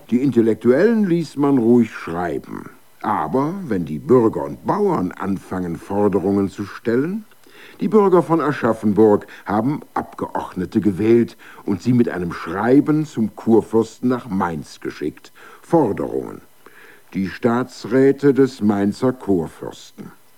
Die Intellektuellen ließ man ruhig schreiben. Aber wenn die Bürger und Bauern anfangen, Forderungen zu stellen, die Bürger von Aschaffenburg haben Abgeordnete gewählt und sie mit einem Schreiben zum Kurfürsten nach Mainz geschickt. Forderungen. Die Staatsräte des Mainzer Kurfürsten.